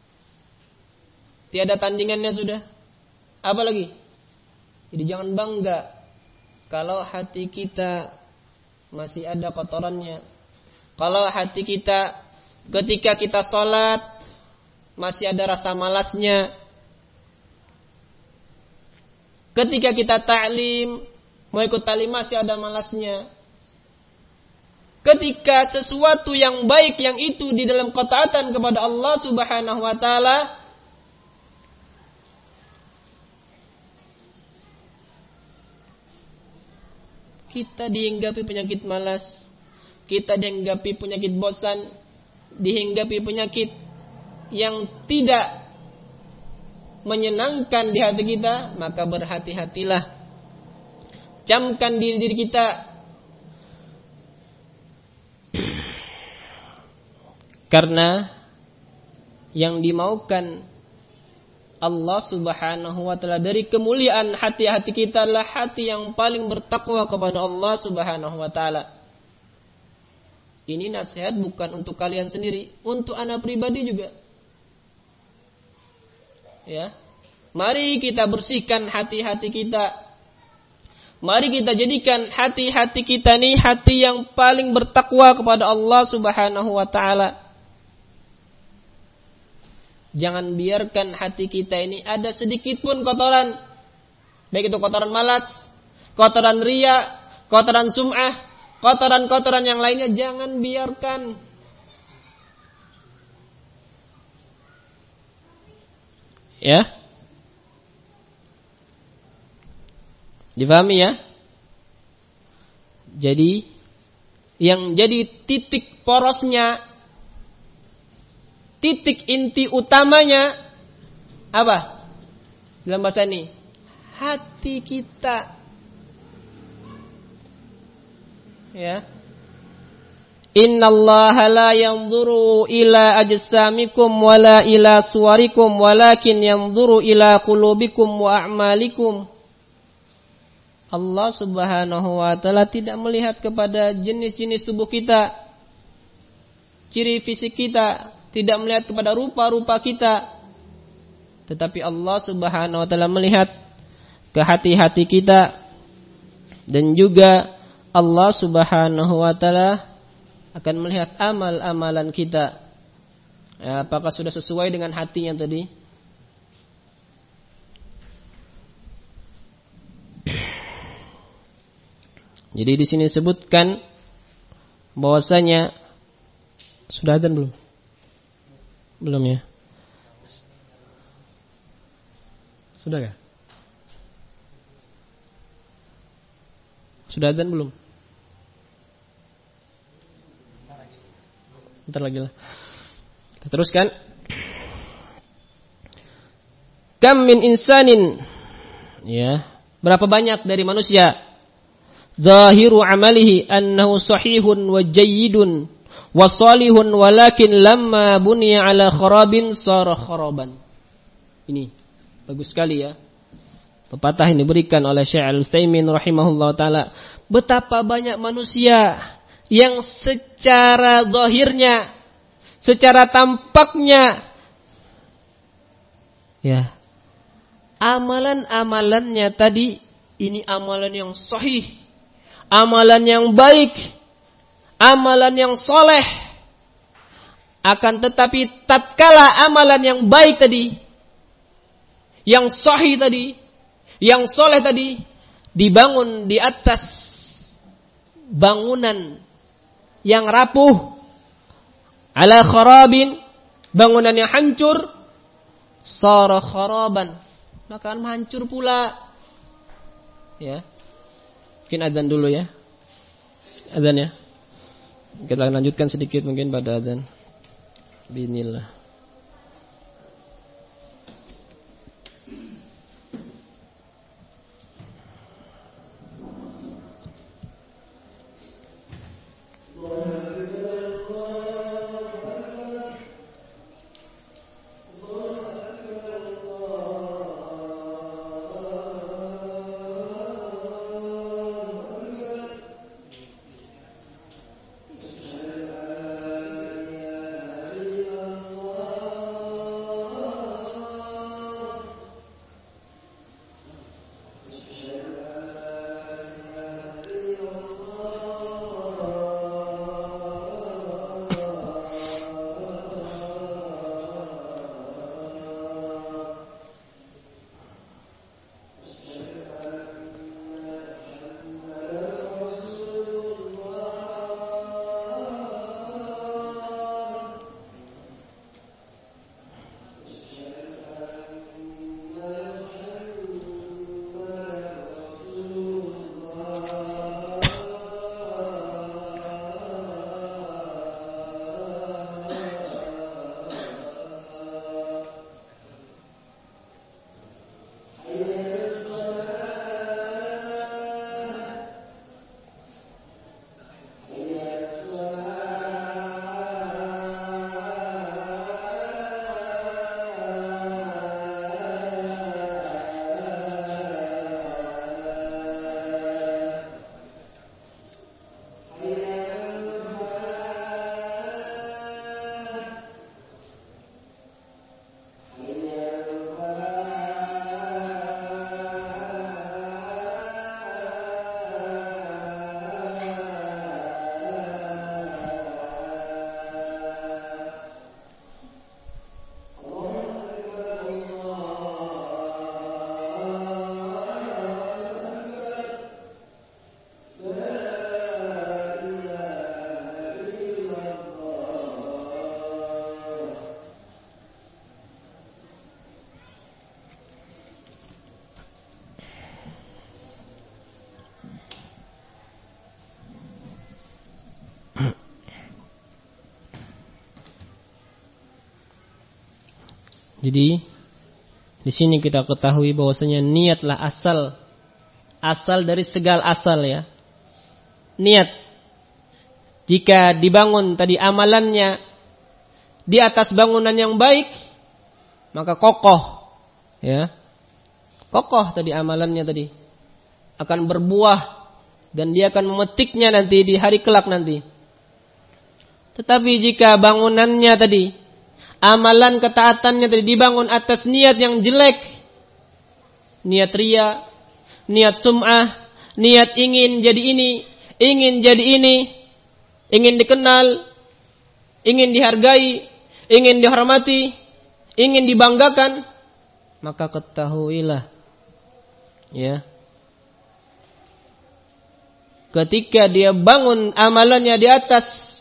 tiada tandingannya sudah, apalagi. Jadi jangan bangga kalau hati kita masih ada kotorannya, kalau hati kita ketika kita sholat masih ada rasa malasnya, ketika kita ta'lim, mau ikut ta'lim masih ada malasnya, ketika sesuatu yang baik yang itu di dalam ketaatan kepada Allah Subhanahu wa taala, kita dihinggapi penyakit malas, kita dihinggapi penyakit bosan, dihinggapi penyakit yang tidak menyenangkan di hati kita, maka berhati-hatilah. Camkan diri diri kita. Karena yang dimaukan Allah Subhanahu wa taala dari kemuliaan hati-hati kita adalah hati yang paling bertakwa kepada Allah Subhanahu wa taala. Ini nasihat bukan untuk kalian sendiri, untuk anak pribadi juga. Ya. Mari kita bersihkan hati-hati kita. Mari kita jadikan hati-hati kita ini hati yang paling bertakwa kepada Allah Subhanahu wa taala. Jangan biarkan hati kita ini ada sedikit pun kotoran. Baik itu kotoran malas, kotoran riya, kotoran sum'ah, kotoran-kotoran yang lainnya, jangan biarkan. Ya. Difahami ya? Jadi yang jadi titik porosnya, titik inti utamanya apa? Dalam bahasa ini, hati kita. Ya. Innallaha la yanzuru ila ajsamikum wala ila suwarikum walakin yanzuru ila qulubikum wa a'malikum. Allah Subhanahu wa taala tidak melihat kepada jenis-jenis tubuh kita, ciri fisik kita, tidak melihat kepada rupa-rupa kita, tetapi Allah Subhanahu wa taala melihat ke hati-hati kita. Dan juga Allah Subhanahu wa taala akan melihat amal-amalan kita. Ya, apakah sudah sesuai dengan hatinya tadi? Jadi di sini disebutkan bahwasanya sudah adzan belum? Belum ya? Sudah ya? Sudah adzan belum? Bentar lagi lah. Kita teruskan. Kam min insanin, ya, berapa banyak dari manusia, zahiru amalihi annahu sahihun wa jayyidun wa salihun walakin lamma buniya ala kharabin sara kharaban. Ini bagus sekali ya. Pepatah ini diberikan oleh Syekh Al-Utsaimin rahimahullah taala. Betapa banyak manusia yang secara zahirnya, secara tampaknya, ya, amalan-amalannya tadi ini amalan yang sahih, amalan yang baik, amalan yang soleh. Akan tetapi tatkala amalan yang baik tadi, yang sahih tadi, yang soleh tadi dibangun di atas bangunan yang rapuh, ala kharabin, bangunan yang hancur, sara kharaban, maka akan hancur pula. Ya. Mungkin azan dulu ya. Azan ya. Kita lanjutkan sedikit mungkin pada azan. Bismillah. Allah Jadi di sini kita ketahui bahwasanya niatlah asal asal dari segala asal ya. Niat. Jika dibangun tadi amalannya di atas bangunan yang baik, maka kokoh ya. Kokoh tadi amalannya tadi akan berbuah dan dia akan memetiknya nanti di hari kelak nanti. Tetapi jika bangunannya tadi, amalan ketaatannya tadi dibangun atas niat yang jelek, niat riya, niat sum'ah, niat ingin jadi ini, ingin jadi ini, ingin dikenal, ingin dihargai, ingin dihormati, ingin dibanggakan, maka ketahuilah ya, ketika dia bangun amalannya di atas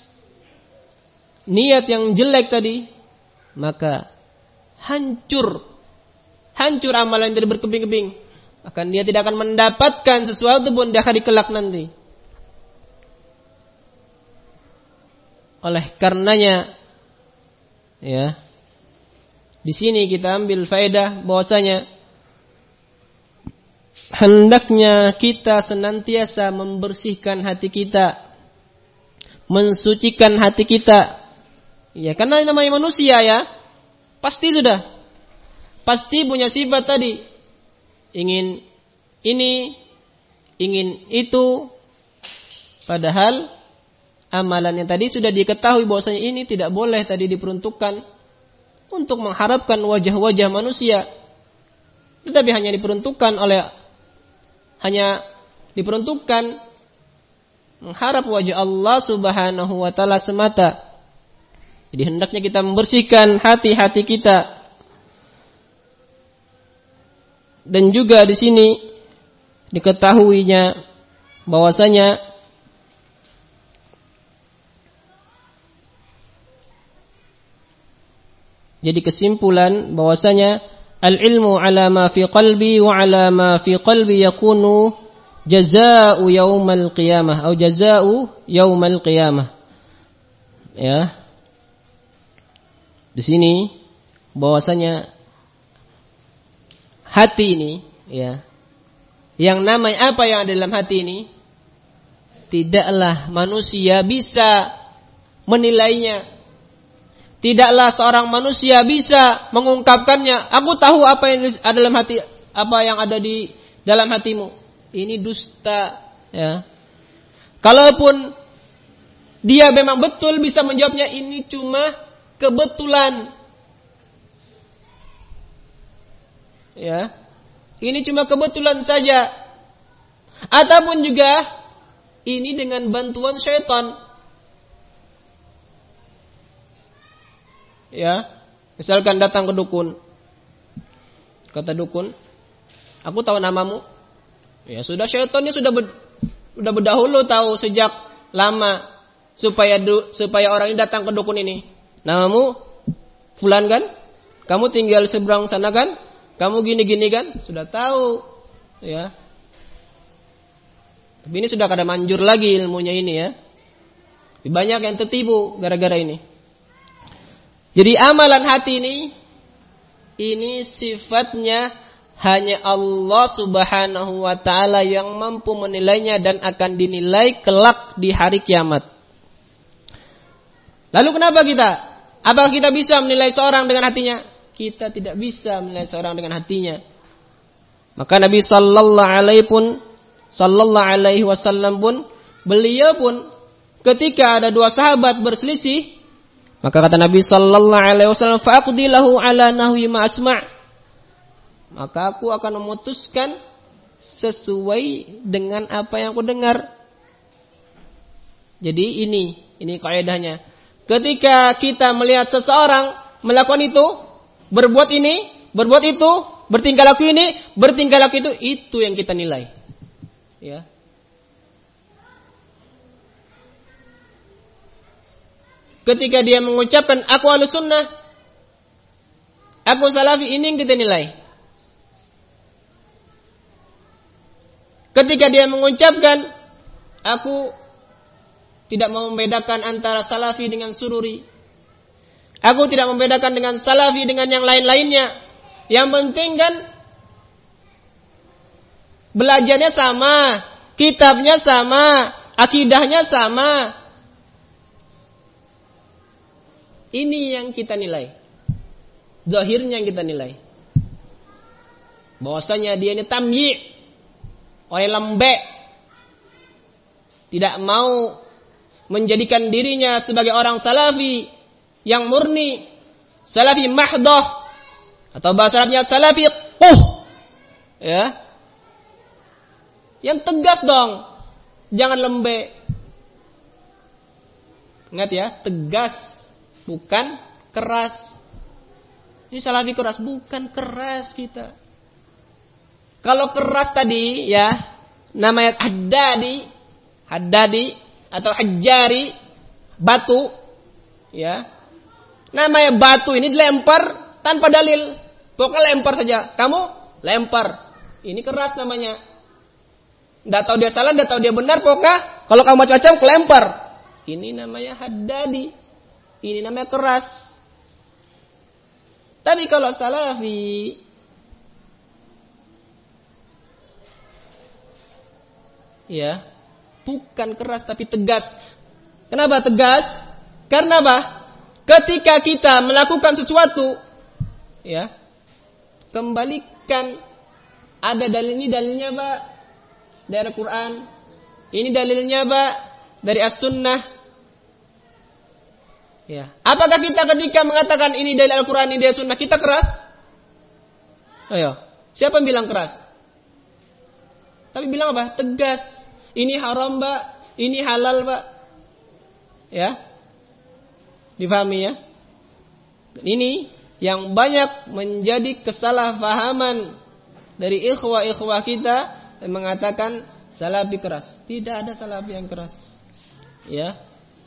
niat yang jelek tadi, maka hancur hancur amalan yang berkeping-keping, akan dia tidak akan mendapatkan sesuatu pun di hari kelak nanti. Oleh karenanya ya, di sini kita ambil faedah bahwasanya hendaknya kita senantiasa membersihkan hati kita, mensucikan hati kita. Ya, karena namanya manusia ya, pasti sudah, pasti punya sifat tadi, ingin ini, ingin itu, padahal amalannya tadi sudah diketahui bahwasanya ini tidak boleh tadi diperuntukkan untuk mengharapkan wajah-wajah manusia, tetapi hanya diperuntukkan oleh hanya diperuntukkan mengharap wajah Allah Subhanahu wa taala semata. Jadi hendaknya kita membersihkan hati-hati kita. Dan juga di sini diketahuinya bahwasanya jadi kesimpulan bahwasanya al-ilmu ala ma fi qalbi wa ala ma fi qalbi yakunu jazaa'u yaumal qiyamah atau jazaa'u yaumal qiyamah. Ya. Di sini bahwasanya hati ini ya, yang namanya apa yang ada dalam hati ini tidaklah manusia bisa menilainya. Tidaklah seorang manusia bisa mengungkapkannya. Aku tahu apa yang ada dalam hati, apa yang ada di dalam hatimu. Ini dusta ya. Kalaupun dia memang betul bisa menjawabnya, ini cuma kebetulan. Ya. Ini cuma kebetulan saja. Ataupun juga ini dengan bantuan syaitan. Ya. Misalkan datang ke dukun. Kata dukun, "Aku tahu namamu." Ya sudah, syaitannya sudah ber, sudah berdahulu tahu sejak lama supaya du, supaya orang ini datang ke dukun ini. Namamu fulan kan? Kamu tinggal seberang sana kan? Kamu gini-gini kan? Sudah tahu. Ya. Tapi ini sudah kada manjur lagi ilmunya ini ya. Banyak yang tertipu gara-gara ini. Jadi amalan hati ini, ini sifatnya hanya Allah Subhanahu wa ta'ala yang mampu menilainya dan akan dinilai kelak di hari kiamat. Lalu kenapa kita? Apakah kita bisa menilai seorang dengan hatinya? Kita tidak bisa menilai seorang dengan hatinya. Maka Nabi sallallahu alaihi pun sallallahu alaihi wasallam pun beliau pun ketika ada dua sahabat berselisih, maka kata Nabi sallallahu alaihi wasallam, "Faqdi lahu ala nahwi ma asma'." Maka aku akan memutuskan sesuai dengan apa yang aku dengar. Jadi ini, ini kaidahnya. Ketika kita melihat seseorang melakukan itu, berbuat ini, berbuat itu, bertingkah laku ini, bertingkah laku itu, itu yang kita nilai. Ya. Ketika dia mengucapkan aku ahlus sunnah, aku salafi, ini yang kita nilai. Ketika dia mengucapkan aku tidak mau membedakan antara salafi dengan sururi, Aku tidak membedakan dengan salafi dengan yang lain-lainnya. Yang penting kan belajarnya sama, kitabnya sama, akidahnya sama. Ini yang kita nilai. Zahirnya yang kita nilai. Bahwasanya dia ini tamyi', orang lembek, tidak mau menjadikan dirinya sebagai orang salafi yang murni, salafi mahdoh, atau bahasa Arabnya salafi quh, ya, yang tegas dong, jangan lembek. Ingat ya, tegas, bukan keras. Ini salafi keras, bukan keras kita. Kalau keras tadi ya namanya haddadi, haddadi atau hajjari, batu ya. Namanya batu ini dilempar tanpa dalil. Pokoknya lempar saja. Kamu lempar. Ini keras namanya. Enggak tahu dia salah, enggak tahu dia benar, pokoknya kalau kamu macam-macam kelempar. Ini namanya haddadi. Ini namanya keras. Tapi kalau salafi ya, bukan keras tapi tegas. Kenapa tegas? Karena apa? Ketika kita melakukan sesuatu, ya, kembalikan. Ada dalil, ini dalilnya Pak dari Al-Quran, ini dalilnya Pak dari As-Sunnah. Ya, apakah kita ketika mengatakan ini dalil Al-Quran, ini dalil Sunnah, kita keras? Ayo, siapa yang bilang keras? Tapi bilang apa? Tegas. Ini haram, Pak. Ini halal, Pak. Ya. Difahami ya? Ini yang banyak menjadi kesalahpahaman dari ikhwah-ikhwah kita yang mengatakan salafi keras. Tidak ada salafi yang keras. Ya.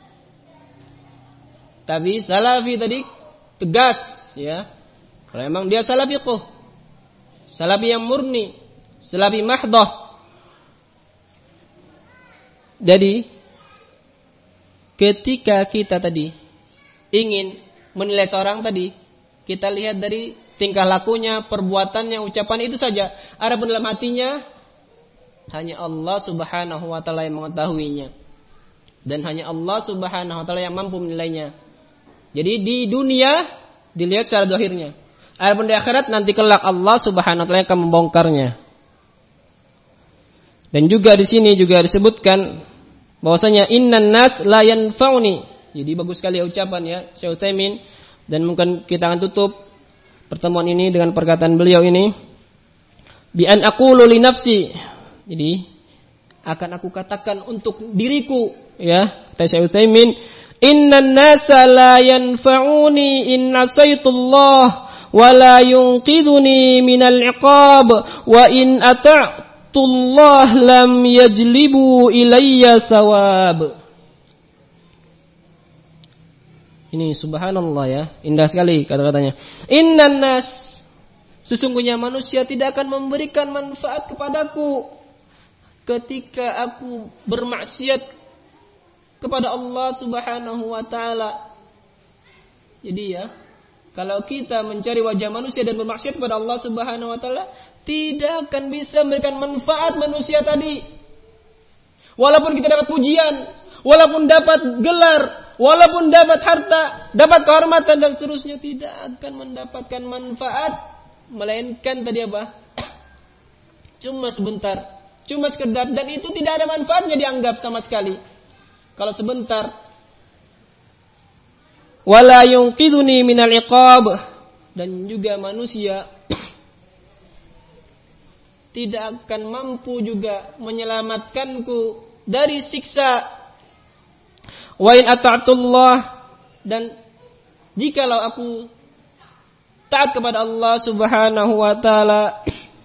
Tapi salafi tadi tegas, ya. Kalau memang dia salafi quh. Salafi yang murni, salafi mahdoh. Jadi ketika kita tadi ingin menilai seorang tadi, kita lihat dari tingkah lakunya, perbuatannya, ucapan itu saja. Adapun dalam hatinya hanya Allah Subhanahu wa taala yang mengetahuinya. Dan hanya Allah Subhanahu wa taala yang mampu menilainya. Jadi di dunia dilihat secara zahirnya. Adapun di akhirat nanti kelak Allah Subhanahu wa taala akan membongkarnya. Dan juga di sini juga disebutkan bahwasanya innan nas la yanfa'uni. Jadi bagus sekali ucapan ya Syekh Utsaimin, dan mungkin kita akan tutup pertemuan ini dengan perkataan beliau ini, bi an aqulu li nafsi. Jadi akan aku katakan untuk diriku, ya, kata Syekh Utsaimin, innan nasa la yanfa'uni in nasaitullah wa la yunqidhuni minal iqab wa in ata'tullah lam yajlibu ilayya thawab. Ini subhanallah ya, indah sekali kata-katanya. Innan nas, sesungguhnya manusia tidak akan memberikan manfaat kepadaku ketika aku bermaksiat kepada Allah Subhanahu wa taala. Jadi ya, kalau kita mencari wajah manusia dan bermaksiat kepada Allah Subhanahu wa taala, tidak akan bisa memberikan manfaat manusia tadi. Walaupun kita dapat pujian, walaupun dapat gelar, walaupun dapat harta, dapat kehormatan dan seterusnya, tidak akan mendapatkan manfaat, melainkan tadi apa? Cuma sebentar, cuma sekedar, dan itu tidak ada manfaatnya dianggap sama sekali. Kalau sebentar. Wala yunqidhuni minal iqab, dan juga manusia tidak akan mampu juga menyelamatkanku dari siksa. Wa in ata'tullah, dan jikalau aku taat kepada Allah Subhanahu wa taala,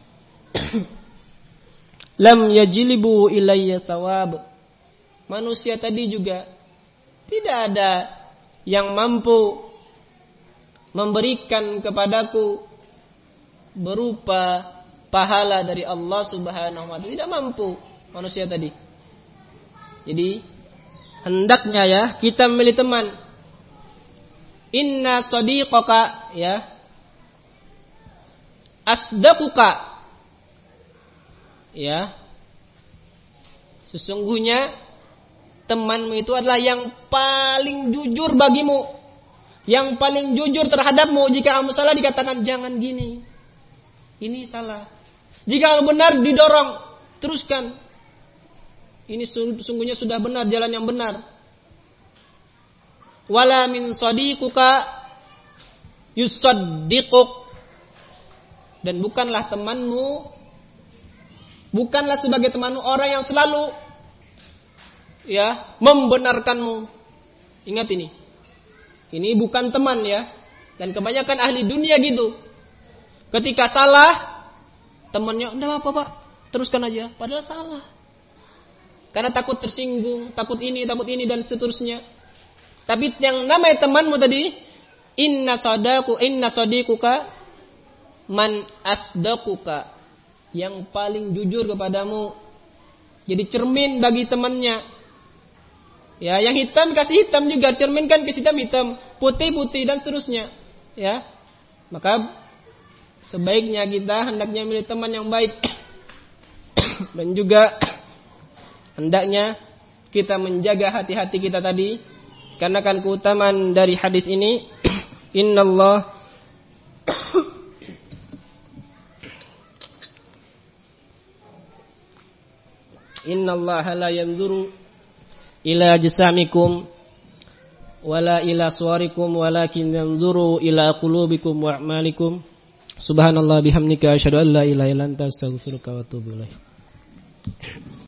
lam yajlibu ilayya thawab. Manusia tadi juga tidak ada yang mampu memberikan kepadaku berupa pahala dari Allah Subhanahu wa taala. Tidak mampu manusia tadi. Jadi hendaknya ya kita memilih teman. inna sadiqaka ya asdaquka ya sesungguhnya temanmu itu adalah yang paling jujur bagimu, yang paling jujur terhadapmu. Jika kamu salah dikatakan jangan gini, ini salah. Jika kamu benar didorong, teruskan. Ini sungguhnya sudah benar, jalan yang benar. Wala min sadiquka yusaddiquk, dan bukanlah temanmu, bukanlah sebagai temanmu orang yang selalu ya membenarkanmu. Ingat ini. Ini bukan teman ya. Dan kebanyakan ahli dunia gitu. Ketika salah, temannya enggak apa-apa, Pak, teruskan aja, padahal salah. Karena takut tersinggung, takut ini, takut ini dan seterusnya. Tapi yang namanya temanmu tadi, inna sadaku, inna sadiquka man asdaquka, yang paling jujur kepadamu. Jadi cermin bagi temannya. Ya, yang hitam kasih hitam juga, cerminkan ke hitam hitam, putih putih dan seterusnya. Ya, maka sebaiknya kita hendaknya milih teman yang baik dan juga hendaknya kita menjaga hati-hati kita tadi, karena kan keutamaan dari hadis ini innallah innallaha la yanzuru ila ajsamikum wala ila suwarikum walakin yanzuru ila qulubikum wa a'malikum. Subhanallah bihamdika asyhadu an la ilaha illa anta astaghfiruka wa atubu ilaik.